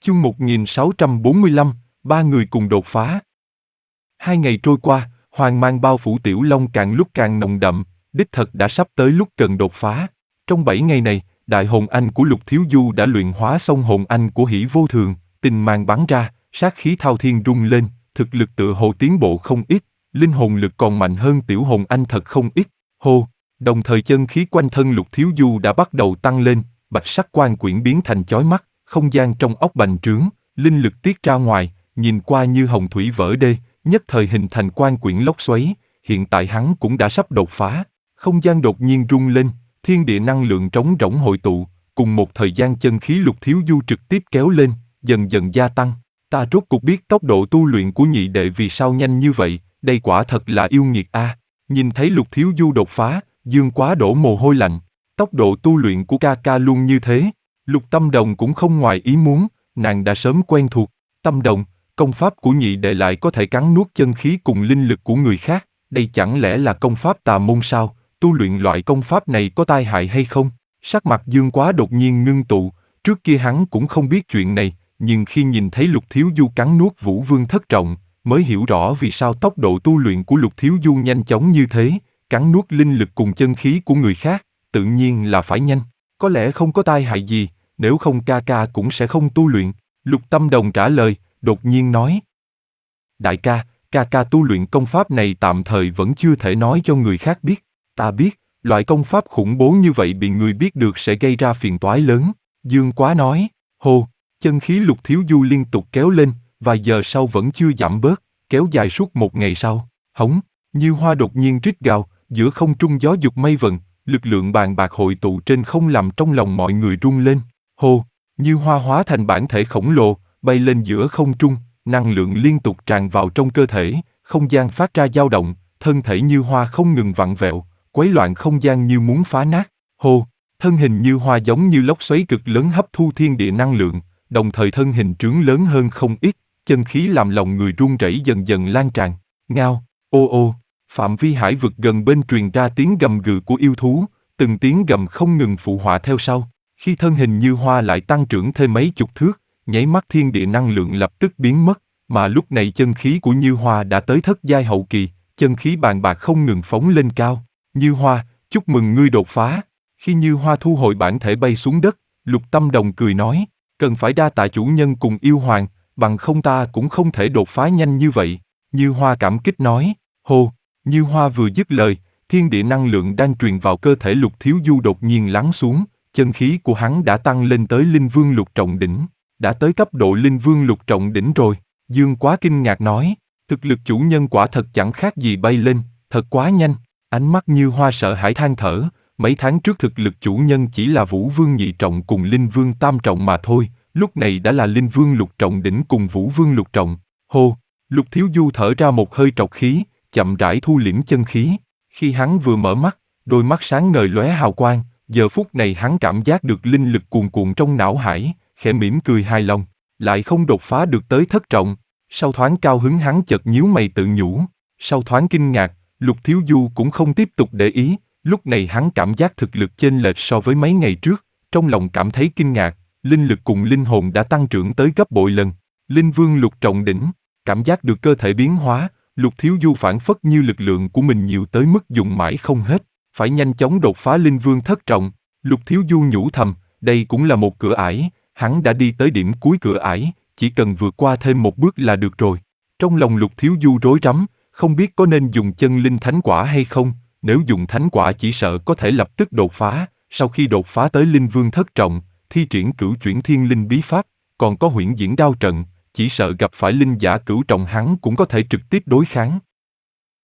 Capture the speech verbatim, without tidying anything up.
Chương một nghìn sáu trăm bốn mươi lăm, ba người cùng đột phá. Hai ngày trôi qua, hoang mang bao phủ Tiểu Long càng lúc càng nồng đậm, đích thật đã sắp tới lúc cần đột phá. Trong bảy ngày này, đại hồn anh của Lục Thiếu Du đã luyện hóa xong hồn anh của Hỷ Vô Thường, tình mang bắn ra, sát khí thao thiên rung lên, thực lực tựa hồ tiến bộ không ít, linh hồn lực còn mạnh hơn tiểu hồn anh thật không ít. Hô, đồng thời chân khí quanh thân Lục Thiếu Du đã bắt đầu tăng lên, bạch sắc quang quyển biến thành chói mắt, không gian trong óc bành trướng, linh lực tiết ra ngoài, nhìn qua như hồng thủy vỡ đê, nhất thời hình thành quang quyển lốc xoáy. Hiện tại hắn cũng đã sắp đột phá, không gian đột nhiên rung lên, thiên địa năng lượng trống rỗng hội tụ, cùng một thời gian chân khí Lục Thiếu Du trực tiếp kéo lên, dần dần gia tăng. Ta rốt cuộc biết tốc độ tu luyện của nhị đệ vì sao nhanh như vậy, đây quả thật là yêu nghiệt a. À. Nhìn thấy Lục Thiếu Du đột phá, Dương Quá đổ mồ hôi lạnh, tốc độ tu luyện của ca ca luôn như thế. Lục Tâm Đồng cũng không ngoài ý muốn, nàng đã sớm quen thuộc. Tâm Đồng, công pháp của nhị đệ lại có thể cắn nuốt chân khí cùng linh lực của người khác, đây chẳng lẽ là công pháp tà môn sao? Tu luyện loại công pháp này có tai hại hay không? Sắc mặt Dương Quá đột nhiên ngưng tụ, trước kia hắn cũng không biết chuyện này, nhưng khi nhìn thấy Lục Thiếu Du cắn nuốt Vũ Vương thất trọng, mới hiểu rõ vì sao tốc độ tu luyện của Lục Thiếu Du nhanh chóng như thế, cắn nuốt linh lực cùng chân khí của người khác, tự nhiên là phải nhanh. Có lẽ không có tai hại gì, nếu không ca ca cũng sẽ không tu luyện. Lục Tâm Đồng trả lời, đột nhiên nói. Đại ca, ca ca tu luyện công pháp này tạm thời vẫn chưa thể nói cho người khác biết. Ta biết, loại công pháp khủng bố như vậy bị người biết được sẽ gây ra phiền toái lớn. Dương Quá nói, hô, chân khí Lục Thiếu Du liên tục kéo lên, vài giờ sau vẫn chưa giảm bớt, kéo dài suốt một ngày sau. Hống, Như Hoa đột nhiên rít gào, giữa không trung gió dục mây vần, lực lượng bàn bạc hội tụ trên không làm trong lòng mọi người rung lên. Hô, Như Hoa hóa thành bản thể khổng lồ, bay lên giữa không trung, năng lượng liên tục tràn vào trong cơ thể, không gian phát ra dao động, thân thể Như Hoa không ngừng vặn vẹo, quấy loạn không gian như muốn phá nát. Hô, thân hình Như Hoa giống như lốc xoáy cực lớn hấp thu thiên địa năng lượng, đồng thời thân hình trướng lớn hơn không ít, chân khí làm lòng người run rẩy dần dần lan tràn. Ngao, ô ô, phạm vi hải vực gần bên truyền ra tiếng gầm gừ của yêu thú, từng tiếng gầm không ngừng phụ họa theo sau. Khi thân hình Như Hoa lại tăng trưởng thêm mấy chục thước, nháy mắt thiên địa năng lượng lập tức biến mất, mà lúc này chân khí của Như Hoa đã tới thất giai hậu kỳ, chân khí bàn bạc không ngừng phóng lên cao. Như Hoa, chúc mừng ngươi đột phá. Khi Như Hoa thu hồi bản thể bay xuống đất, Lục Tâm Đồng cười nói, cần phải đa tạ chủ nhân cùng yêu hoàng, bằng không ta cũng không thể đột phá nhanh như vậy. Như Hoa cảm kích nói, hô, Như Hoa vừa dứt lời, thiên địa năng lượng đang truyền vào cơ thể Lục Thiếu Du đột nhiên lắng xuống, chân khí của hắn đã tăng lên tới Linh Vương lục trọng đỉnh, đã tới cấp độ Linh Vương lục trọng đỉnh rồi. Dương Quá kinh ngạc nói, thực lực chủ nhân quả thật chẳng khác gì bay lên, thật quá nhanh. Ánh mắt Như Hoa sợ hãi than thở, mấy tháng trước thực lực chủ nhân chỉ là Vũ Vương nhị trọng cùng Linh Vương tam trọng mà thôi, lúc này đã là Linh Vương lục trọng đỉnh cùng Vũ Vương lục trọng. Hô, Lục Thiếu Du thở ra một hơi trọc khí, chậm rãi thu liễm chân khí. Khi hắn vừa mở mắt, đôi mắt sáng ngời lóe hào quang, giờ phút này hắn cảm giác được linh lực cuồn cuộn trong não hải, khẽ mỉm cười hài lòng, lại không đột phá được tới thất trọng. Sau thoáng cao hứng hắn chợt nhíu mày tự nhủ, sau thoáng kinh ngạc, Lục Thiếu Du cũng không tiếp tục để ý, lúc này hắn cảm giác thực lực chênh lệch so với mấy ngày trước, trong lòng cảm thấy kinh ngạc, linh lực cùng linh hồn đã tăng trưởng tới gấp bội lần. Linh Vương lục trọng đỉnh, cảm giác được cơ thể biến hóa, Lục Thiếu Du phảng phất như lực lượng của mình nhiều tới mức dùng mãi không hết, phải nhanh chóng đột phá Linh Vương thất trọng. Lục Thiếu Du nhủ thầm, đây cũng là một cửa ải, hắn đã đi tới điểm cuối cửa ải, chỉ cần vượt qua thêm một bước là được rồi. Trong lòng Lục Thiếu Du rối rắm, không biết có nên dùng chân linh thánh quả hay không, nếu dùng thánh quả chỉ sợ có thể lập tức đột phá, sau khi đột phá tới Linh Vương thất trọng, thi triển cửu chuyển thiên linh bí pháp, còn có huyễn diễn đao trận, chỉ sợ gặp phải linh giả cửu trọng hắn cũng có thể trực tiếp đối kháng.